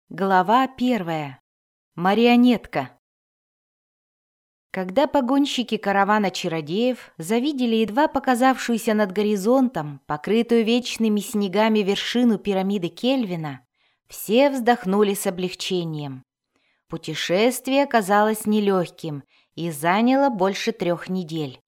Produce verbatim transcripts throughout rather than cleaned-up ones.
Глава первая. Марионетка. Когда погонщики каравана чародеев завидели едва показавшуюся над горизонтом, покрытую вечными снегами вершину пирамиды Кельвина, все вздохнули с облегчением. Путешествие оказалось нелегким и заняло больше трех недель.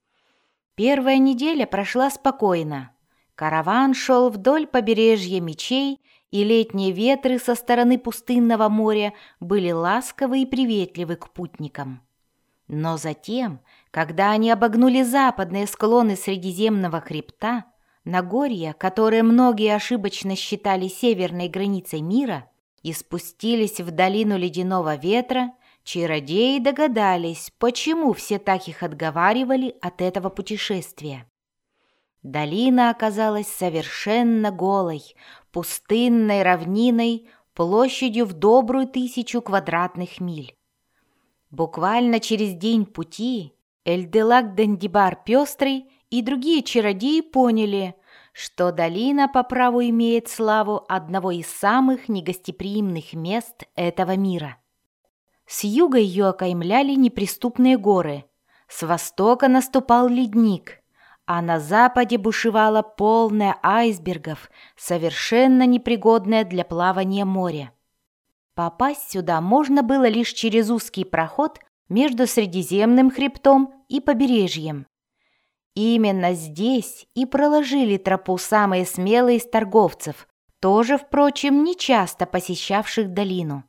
Первая неделя прошла спокойно. Караван шел вдоль побережья Мечей, и летние ветры со стороны пустынного моря были ласковы и приветливы к путникам. Но затем, когда они обогнули западные склоны Средиземного хребта, Нагорья, которые многие ошибочно считали северной границей мира, и спустились в долину ледяного ветра, чародеи догадались, почему все так их отговаривали от этого путешествия. Долина оказалась совершенно голой, пустынной равниной площадью в добрую тысячу квадратных миль. Буквально через день пути Эльделак-Дендибар Пестрый и другие чародеи поняли, что долина по праву имеет славу одного из самых негостеприимных мест этого мира. С юга ее окаймляли неприступные горы, с востока наступал ледник, а на западе бушевало полное айсбергов, совершенно непригодное для плавания море. Попасть сюда можно было лишь через узкий проход между Средиземным хребтом и побережьем. Именно здесь и проложили тропу самые смелые из торговцев, тоже, впрочем, нечасто посещавших долину.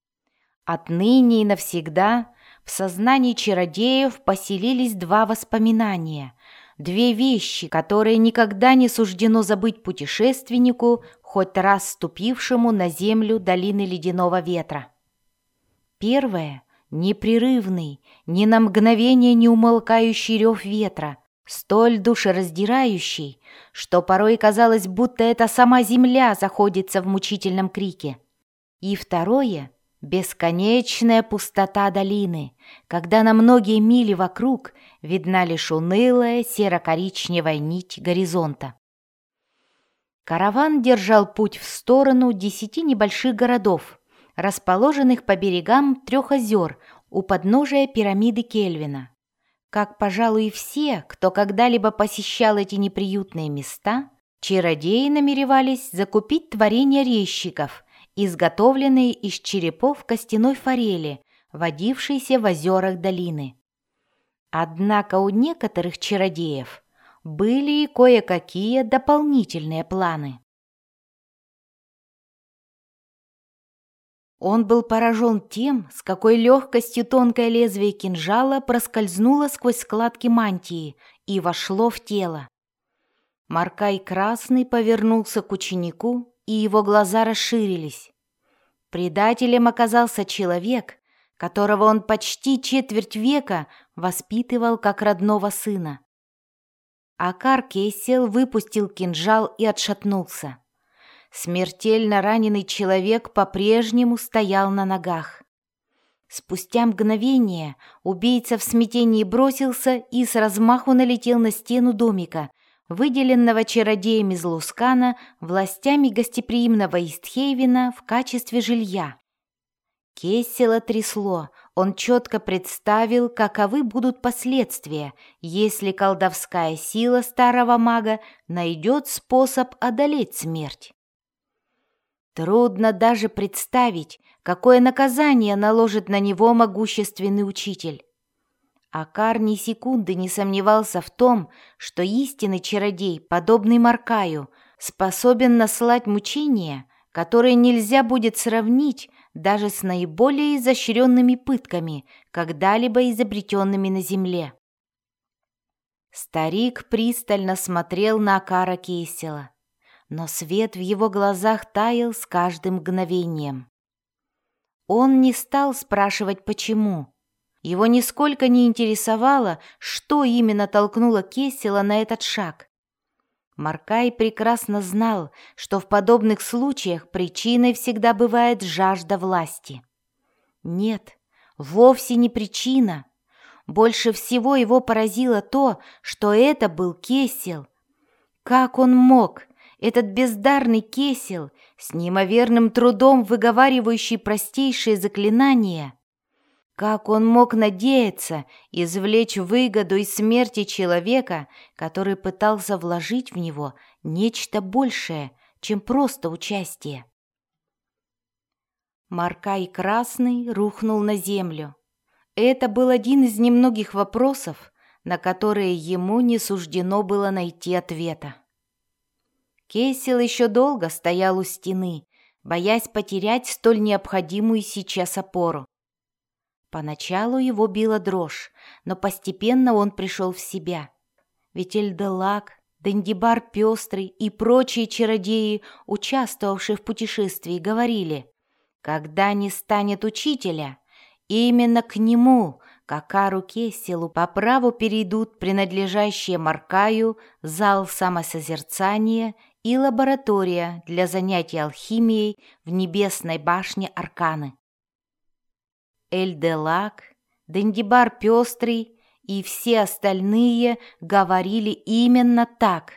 Отныне и навсегда в сознании чародеев поселились два воспоминания – две вещи, которые никогда не суждено забыть путешественнику, хоть раз ступившему на землю долины ледяного ветра. Первое — непрерывный, ни на мгновение не умолкающий рев ветра, столь душераздирающий, что порой казалось, будто это сама земля заходится в мучительном крике. И второе — бесконечная пустота долины, когда на многие мили вокруг видна лишь унылая серо-коричневая нить горизонта. Караван держал путь в сторону десяти небольших городов, расположенных по берегам трех озер у подножия пирамиды Кельвина. Как, пожалуй, и все, кто когда-либо посещал эти неприютные места, чародеи намеревались закупить творения резчиков, изготовленные из черепов костяной форели, водившейся в озерах долины. Однако у некоторых чародеев были и кое-какие дополнительные планы. Он был поражен тем, с какой легкостью тонкое лезвие кинжала проскользнуло сквозь складки мантии и вошло в тело. Маркай Красный повернулся к ученику, и его глаза расширились. Предателем оказался человек, которого он почти четверть века воспитывал как родного сына. Акар Кессел выпустил кинжал и отшатнулся. Смертельно раненый человек по-прежнему стоял на ногах. Спустя мгновение убийца в смятении бросился и с размаху налетел на стену домика, выделенного чародеем из Лускана властями гостеприимного Истхейвена в качестве жилья. Кессела трясло, он четко представил, каковы будут последствия, если колдовская сила старого мага найдет способ одолеть смерть. Трудно даже представить, какое наказание наложит на него могущественный учитель. Акар ни секунды не сомневался в том, что истинный чародей, подобный Маркаю, способен наслать мучения, которые нельзя будет сравнить даже с наиболее изощренными пытками, когда-либо изобретенными на земле. Старик пристально смотрел на Акара Кессела, но свет в его глазах таял с каждым мгновением. Он не стал спрашивать, почему. Его нисколько не интересовало, что именно толкнуло Кессела на этот шаг. Маркай прекрасно знал, что в подобных случаях причиной всегда бывает жажда власти. Нет, вовсе не причина. Больше всего его поразило то, что это был Кессел. Как он мог, этот бездарный Кесел, с неимоверным трудом выговаривающий простейшие заклинания. Как он мог надеяться извлечь выгоду из смерти человека, который пытался вложить в него нечто большее, чем просто участие? Маркай Красный рухнул на землю. Это был один из немногих вопросов, на которые ему не суждено было найти ответа. Кесел еще долго стоял у стены, боясь потерять столь необходимую сейчас опору. Поначалу его била дрожь, но постепенно он пришел в себя. Ведь Эльделак, Дендибар Пестрый и прочие чародеи, участвовавшие в путешествии, говорили: когда не станет учителя, именно к нему, к Акару Кеселу, по праву перейдут принадлежащие Маркаю зал самосозерцания и лаборатория для занятий алхимией в небесной башне Арканы. Эльделак, Дендибар Пестрый и все остальные говорили именно так.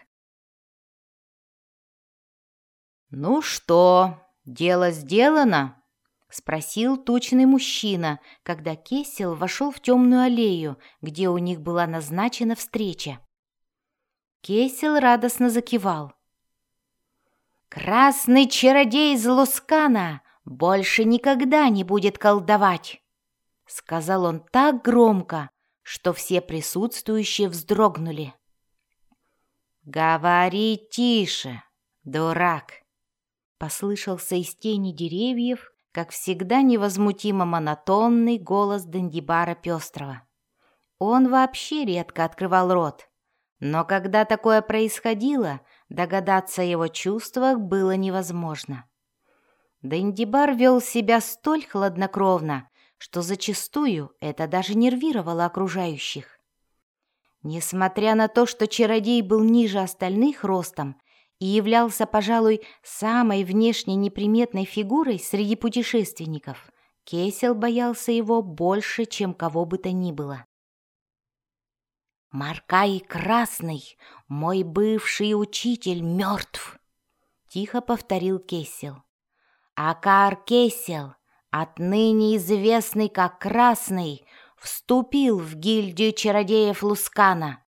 «Ну что, дело сделано?» — спросил тучный мужчина, когда Кесел вошел в темную аллею, где у них была назначена встреча. Кесел радостно закивал. «Красный чародей из Лускана больше никогда не будет колдовать!» — сказал он так громко, что все присутствующие вздрогнули. «Говори тише, дурак!» — послышался из тени деревьев, как всегда невозмутимо монотонный голос Дендибара Пестрого. Он вообще редко открывал рот, но когда такое происходило, догадаться о его чувствах было невозможно. Дендибар вел себя столь хладнокровно, что зачастую это даже нервировало окружающих. Несмотря на то, что чародей был ниже остальных ростом и являлся, пожалуй, самой внешне неприметной фигурой среди путешественников, Кесел боялся его больше, чем кого бы то ни было. «Маркай Красный, мой бывший учитель, мертв!» — тихо повторил Кесел. «Акар Кесел, отныне известный как Красный, вступил в гильдию чародеев Лускана».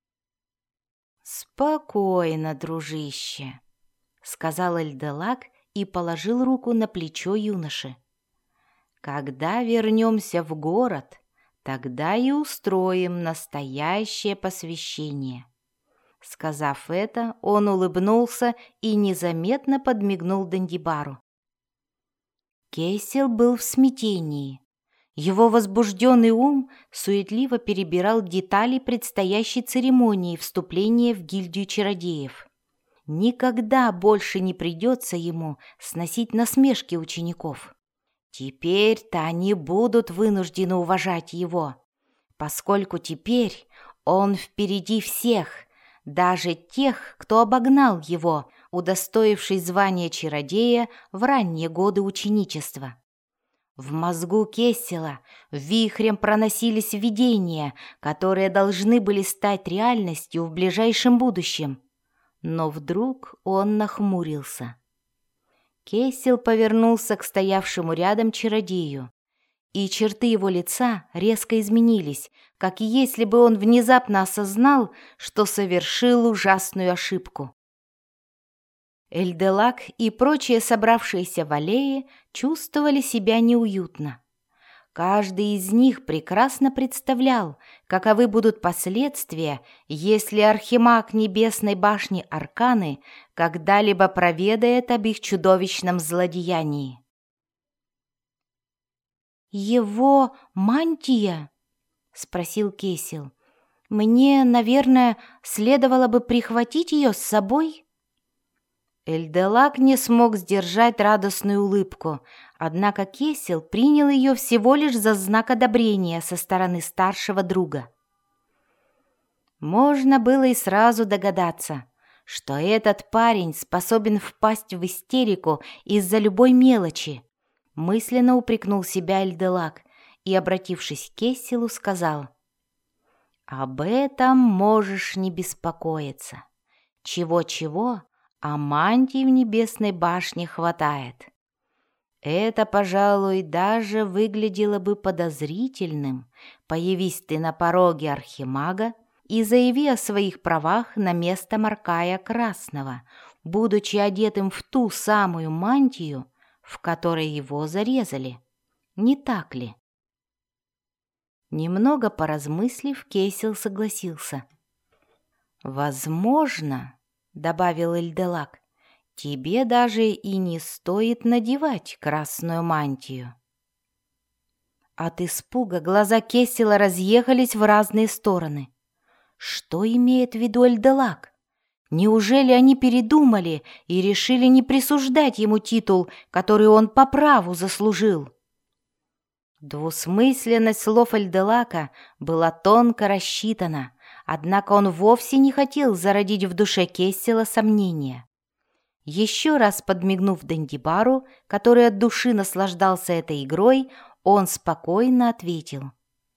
«Спокойно, дружище», — сказал Эльделак и положил руку на плечо юноши. «Когда вернемся в город, тогда и устроим настоящее посвящение». Сказав это, он улыбнулся и незаметно подмигнул Дендибару. Кесел был в смятении. Его возбужденный ум суетливо перебирал детали предстоящей церемонии вступления в гильдию чародеев. Никогда больше не придется ему сносить насмешки учеников. Теперь-то они будут вынуждены уважать его, поскольку теперь он впереди всех, даже тех, кто обогнал его, удостоившись звания чародея в ранние годы ученичества. В мозгу Кесела вихрем проносились видения, которые должны были стать реальностью в ближайшем будущем. Но вдруг он нахмурился. Кесел повернулся к стоявшему рядом чародею, и черты его лица резко изменились, как если бы он внезапно осознал, что совершил ужасную ошибку. Эльделак и прочие собравшиеся в аллее чувствовали себя неуютно. Каждый из них прекрасно представлял, каковы будут последствия, если архимаг Небесной башни Арканы когда-либо проведает об их чудовищном злодеянии. «Его мантия?» — спросил Кесел. «Мне, наверное, следовало бы прихватить ее с собой?» Эльделак не смог сдержать радостную улыбку, однако Кесел принял ее всего лишь за знак одобрения со стороны старшего друга. Можно было и сразу догадаться, что этот парень способен впасть в истерику из-за любой мелочи. Мысленно упрекнул себя Эльделак и, обратившись к Кеселу, сказал: «Об этом можешь не беспокоиться. Чего-чего, а мантий в небесной башне хватает. Это, пожалуй, даже выглядело бы подозрительным, появись ты на пороге архимага и заяви о своих правах на место Маркая Красного, будучи одетым в ту самую мантию, в которой его зарезали. Не так ли? Немного поразмыслив, Кесел согласился. «Возможно, — добавил Эльделак, — тебе даже и не стоит надевать красную мантию». От испуга глаза Кесела разъехались в разные стороны. Что имеет в виду Эльделак? Неужели они передумали и решили не присуждать ему титул, который он по праву заслужил? Двусмысленность слов Эльделака была тонко рассчитана, однако он вовсе не хотел зародить в душе Кессела сомнения. Еще раз подмигнув Дандибару, который от души наслаждался этой игрой, он спокойно ответил: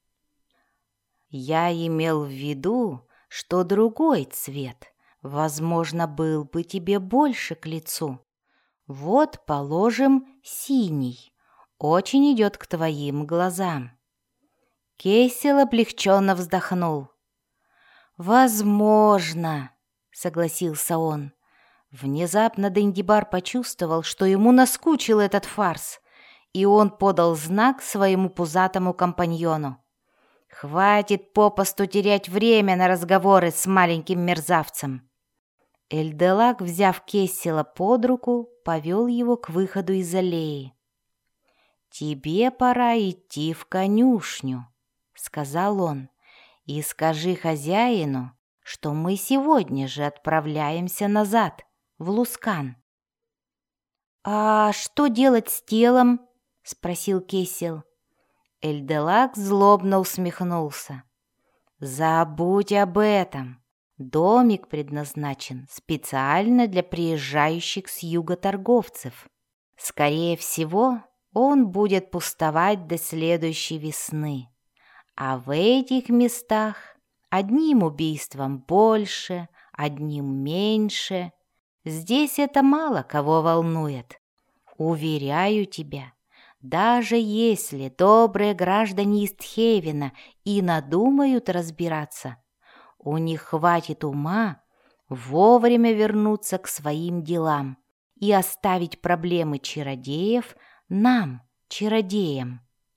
«Я имел в виду, что другой цвет, возможно, был бы тебе больше к лицу. Вот, положим, синий. Очень идет к твоим глазам». Кесел облегченно вздохнул. «Возможно», — согласился он. Внезапно Дандибар почувствовал, что ему наскучил этот фарс, и он подал знак своему пузатому компаньону. «Хватит попосту терять время на разговоры с маленьким мерзавцем». Эльделак, взяв Кессела под руку, повел его к выходу из аллеи. «Тебе пора идти в конюшню», — сказал он, — «и скажи хозяину, что мы сегодня же отправляемся назад, в Лускан». «А что делать с телом?» — спросил Кесел. Эльделак злобно усмехнулся. «Забудь об этом. Домик предназначен специально для приезжающих с юга торговцев. Скорее всего, он будет пустовать до следующей весны. А в этих местах одним убийством больше, одним меньше. Здесь это мало кого волнует. Уверяю тебя, даже если добрые граждане Истхейвена и надумают разбираться, у них хватит ума вовремя вернуться к своим делам и оставить проблемы чародеев нам, чародеям».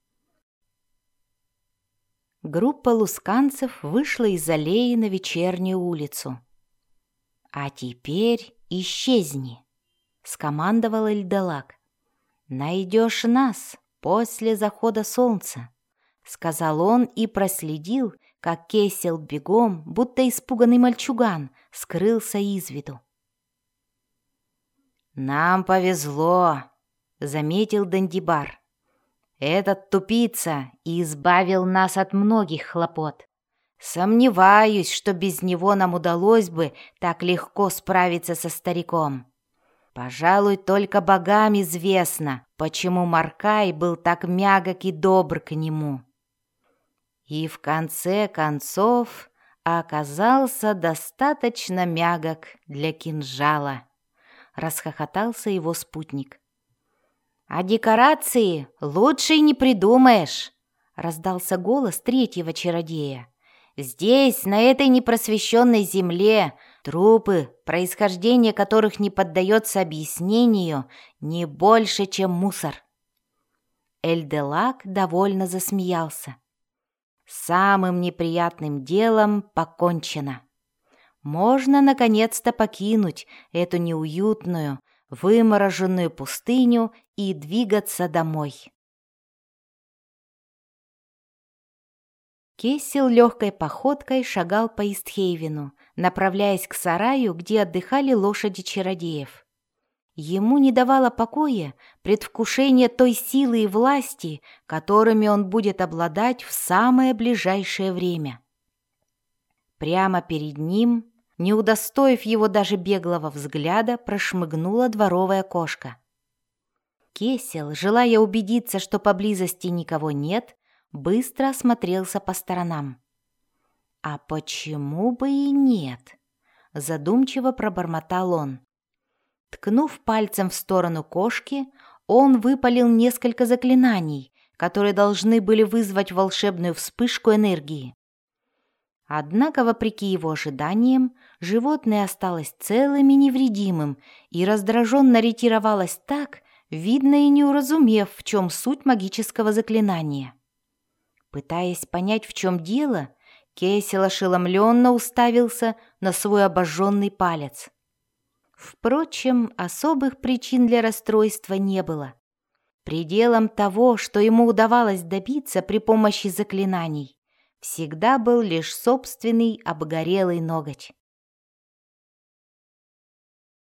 Группа лусканцев вышла из аллеи на вечернюю улицу. «А теперь исчезни», — скомандовал Эльделак. «Найдешь нас после захода солнца», — сказал он и проследил, как Кесел бегом, будто испуганный мальчуган, скрылся из виду. «Нам повезло», — заметил Дандибар. «Этот тупица избавил нас от многих хлопот. Сомневаюсь, что без него нам удалось бы так легко справиться со стариком. Пожалуй, только богам известно, почему Маркай был так мягок и добр к нему. И в конце концов оказался достаточно мягок для кинжала», — расхохотался его спутник. «А декорации лучше и не придумаешь», — раздался голос третьего чародея. «Здесь, на этой непросвещенной земле, трупы, происхождение которых не поддается объяснению, не больше, чем мусор». Эльделак довольно засмеялся. «Самым неприятным делом покончено. Можно наконец-то покинуть эту неуютную, вымороженную пустыню и двигаться домой». Кесел легкой походкой шагал по Истхейвену, направляясь к сараю, где отдыхали лошади чародеев. Ему не давало покоя предвкушение той силы и власти, которыми он будет обладать в самое ближайшее время. Прямо перед ним, не удостоив его даже беглого взгляда, прошмыгнула дворовая кошка. Кесел, желая убедиться, что поблизости никого нет, быстро осмотрелся по сторонам. «А почему бы и нет?» — задумчиво пробормотал он. Ткнув пальцем в сторону кошки, он выпалил несколько заклинаний, которые должны были вызвать волшебную вспышку энергии. Однако, вопреки его ожиданиям, животное осталось целым и невредимым и раздраженно ретировалось так, видно и не уразумев, в чем суть магического заклинания. Пытаясь понять, в чем дело, Кесел ошеломленно уставился на свой обожженный палец. Впрочем, особых причин для расстройства не было. Пределом того, что ему удавалось добиться при помощи заклинаний, всегда был лишь собственный обгорелый ноготь.